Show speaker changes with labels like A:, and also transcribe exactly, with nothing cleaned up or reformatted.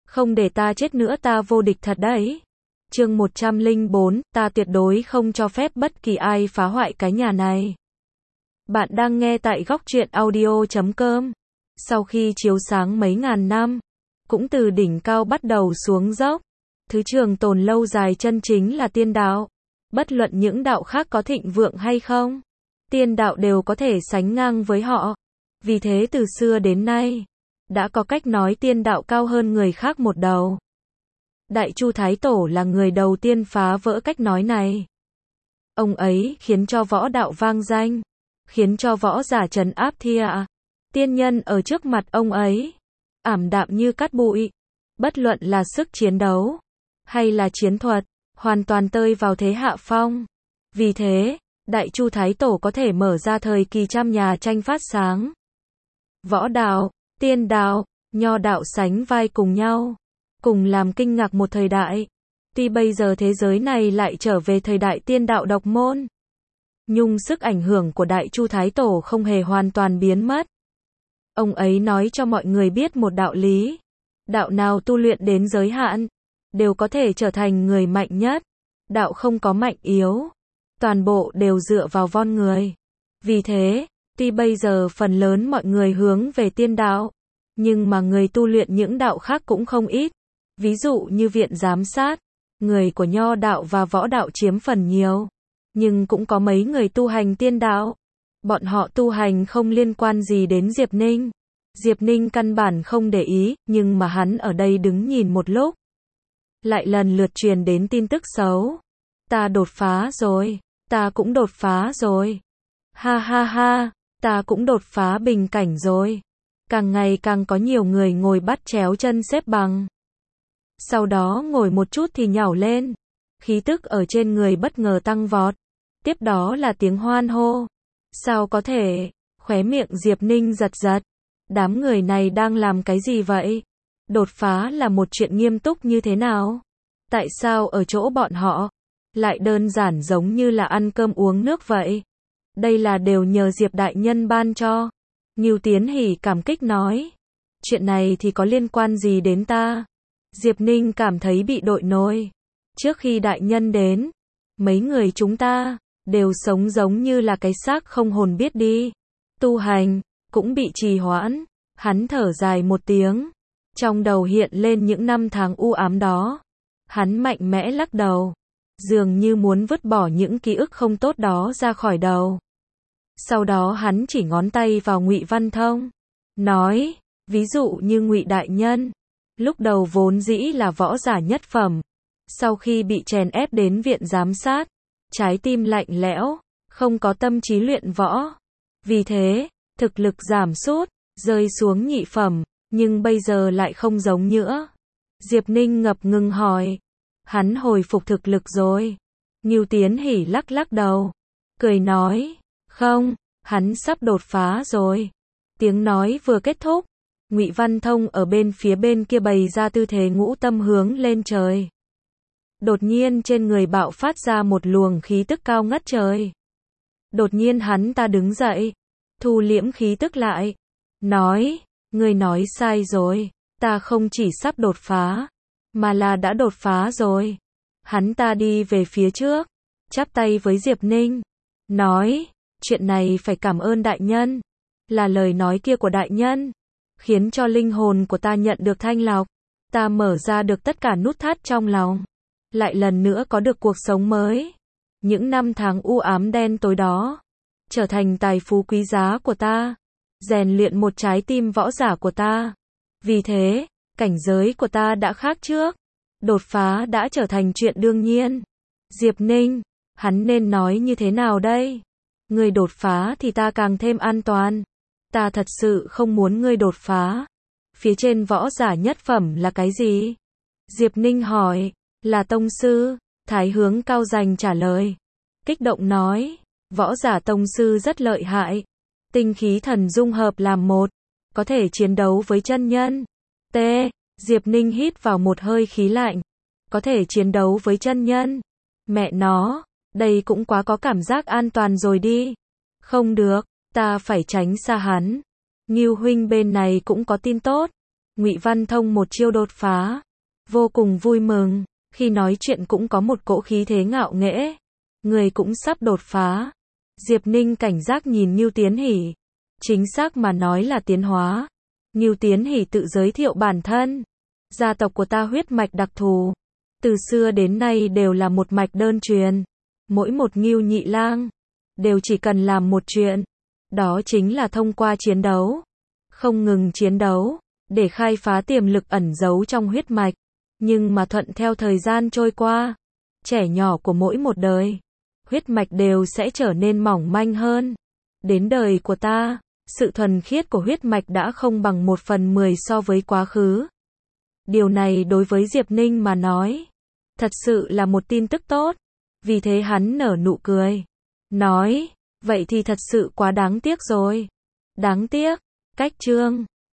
A: Không để ta chết nữa ta vô địch thật đấy. Chương một trăm lẻ bốn, ta tuyệt đối không cho phép bất kỳ ai phá hoại cái nhà này. Bạn đang nghe tại góc truyện audio chấm com. Sau khi chiếu sáng mấy ngàn năm, cũng từ đỉnh cao bắt đầu xuống dốc, thứ trường tồn lâu dài chân chính là tiên đạo. Bất luận những đạo khác có thịnh vượng hay không, tiên đạo đều có thể sánh ngang với họ. Vì thế từ xưa đến nay, đã có cách nói tiên đạo cao hơn người khác một đầu. Đại Chu Thái Tổ là người đầu tiên phá vỡ cách nói này. Ông ấy khiến cho võ đạo vang danh, khiến cho võ giả trấn áp thiên hạ. Tiên nhân ở trước mặt ông ấy, ảm đạm như cát bụi. Bất luận là sức chiến đấu, hay là chiến thuật, hoàn toàn tơi vào thế hạ phong. Vì thế, Đại Chu Thái Tổ có thể mở ra thời kỳ trăm nhà tranh phát sáng. Võ đạo, tiên đạo, nho đạo sánh vai cùng nhau, cùng làm kinh ngạc một thời đại. Tuy bây giờ thế giới này lại trở về thời đại tiên đạo độc môn, nhưng sức ảnh hưởng của Đại Chu Thái Tổ không hề hoàn toàn biến mất. Ông ấy nói cho mọi người biết một đạo lý. Đạo nào tu luyện đến giới hạn, đều có thể trở thành người mạnh nhất. Đạo không có mạnh yếu, toàn bộ đều dựa vào von người. Vì thế, tuy bây giờ phần lớn mọi người hướng về tiên đạo, nhưng mà người tu luyện những đạo khác cũng không ít. Ví dụ như viện giám sát, người của nho đạo và võ đạo chiếm phần nhiều. Nhưng cũng có mấy người tu hành tiên đạo. Bọn họ tu hành không liên quan gì đến Diệp Ninh. Diệp Ninh căn bản không để ý, nhưng mà hắn ở đây đứng nhìn một lúc. Lại lần lượt truyền đến tin tức xấu. Ta đột phá rồi, ta cũng đột phá rồi. Ha ha ha, ta cũng đột phá bình cảnh rồi. Càng ngày càng có nhiều người ngồi bắt chéo chân xếp bằng. Sau đó ngồi một chút thì nhảy lên. Khí tức ở trên người bất ngờ tăng vọt. Tiếp đó là tiếng hoan hô. Sao có thể? Khóe miệng Diệp Ninh giật giật. Đám người này đang làm cái gì vậy? Đột phá là một chuyện nghiêm túc như thế nào? Tại sao ở chỗ bọn họ lại đơn giản giống như là ăn cơm uống nước vậy? Đây là đều nhờ Diệp đại nhân ban cho. Ngưu Tiến Hỉ cảm kích nói. Chuyện này thì có liên quan gì đến ta? Diệp Ninh cảm thấy bị đội nổi. Trước khi đại nhân đến, mấy người chúng ta đều sống giống như là cái xác không hồn biết đi. Tu hành cũng bị trì hoãn. Hắn thở dài một tiếng, trong đầu hiện lên những năm tháng u ám đó. Hắn mạnh mẽ lắc đầu, dường như muốn vứt bỏ những ký ức không tốt đó ra khỏi đầu. Sau đó hắn chỉ ngón tay vào Ngụy Văn Thông, nói, ví dụ như Ngụy đại nhân, lúc đầu vốn dĩ là võ giả nhất phẩm, sau khi bị chèn ép đến viện giám sát, trái tim lạnh lẽo, không có tâm trí luyện võ. Vì thế, thực lực giảm sút, rơi xuống nhị phẩm, nhưng bây giờ lại không giống nữa. Diệp Ninh ngập ngừng hỏi, hắn hồi phục thực lực rồi? Ngưu Tiến Hỉ lắc lắc đầu, cười nói, không, hắn sắp đột phá rồi. Tiếng nói vừa kết thúc, Ngụy Văn Thông ở bên phía bên kia bày ra tư thế ngũ tâm hướng lên trời. Đột nhiên trên người bạo phát ra một luồng khí tức cao ngất trời. Đột nhiên hắn ta đứng dậy, thu liễm khí tức lại, nói, ngươi nói sai rồi, ta không chỉ sắp đột phá, mà là đã đột phá rồi. Hắn ta đi về phía trước, chắp tay với Diệp Ninh, nói, chuyện này phải cảm ơn đại nhân, là lời nói kia của đại nhân, khiến cho linh hồn của ta nhận được thanh lọc, ta mở ra được tất cả nút thắt trong lòng, lại lần nữa có được cuộc sống mới. Những năm tháng u ám đen tối đó, trở thành tài phú quý giá của ta, rèn luyện một trái tim võ giả của ta. Vì thế, cảnh giới của ta đã khác trước, đột phá đã trở thành chuyện đương nhiên. Diệp Ninh, hắn nên nói như thế nào đây? Ngươi đột phá thì ta càng thêm an toàn. Ta thật sự không muốn ngươi đột phá. Phía trên võ giả nhất phẩm là cái gì? Diệp Ninh hỏi, là tông sư. Thái Hướng Cao Dành trả lời. Kích động nói, võ giả tông sư rất lợi hại. Tinh khí thần dung hợp làm một, có thể chiến đấu với chân nhân. T. Diệp Ninh hít vào một hơi khí lạnh. Có thể chiến đấu với chân nhân. Mẹ nó, đây cũng quá có cảm giác an toàn rồi đi. Không được, ta phải tránh xa hắn. Ngưu huynh bên này cũng có tin tốt. Ngụy Văn Thông một chiêu đột phá, vô cùng vui mừng, khi nói chuyện cũng có một cỗ khí thế ngạo nghễ, người cũng sắp đột phá. Diệp Ninh cảnh giác nhìn Ngưu Tiến Hỷ, chính xác mà nói là tiến hóa. Ngưu Tiến Hỷ tự giới thiệu bản thân, gia tộc của ta huyết mạch đặc thù, từ xưa đến nay đều là một mạch đơn truyền, mỗi một Ngưu nhị lang đều chỉ cần làm một chuyện, đó chính là thông qua chiến đấu, không ngừng chiến đấu, để khai phá tiềm lực ẩn giấu trong huyết mạch. Nhưng mà thuận theo thời gian trôi qua, trẻ nhỏ của mỗi một đời, huyết mạch đều sẽ trở nên mỏng manh hơn. Đến đời của ta, sự thuần khiết của huyết mạch đã không bằng một phần mười so với quá khứ. Điều này đối với Diệp Ninh mà nói, thật sự là một tin tức tốt. Vì thế hắn nở nụ cười, nói, vậy thì thật sự quá đáng tiếc rồi. Đáng tiếc, cách chương